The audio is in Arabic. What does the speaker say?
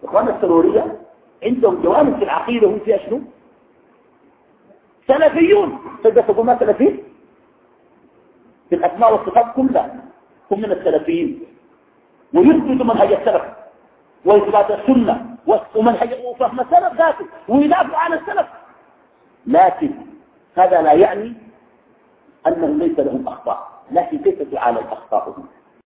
إخوان السرورية عندهم جوانب في العقيدة هم فيها شنو؟ سلفيون. تقدر تقول ما سلفيين في الأسماء والصفات كلها، هم من السلفيين، ويثبتوا منهج السلف وإثبات السنة ومنهج وفهم السلف ذاته ويدافعوا عن السلف. لكن هذا لا يعني أنهم ليس لهم أخطاء، لكن كيف تعالج أخطاءهم؟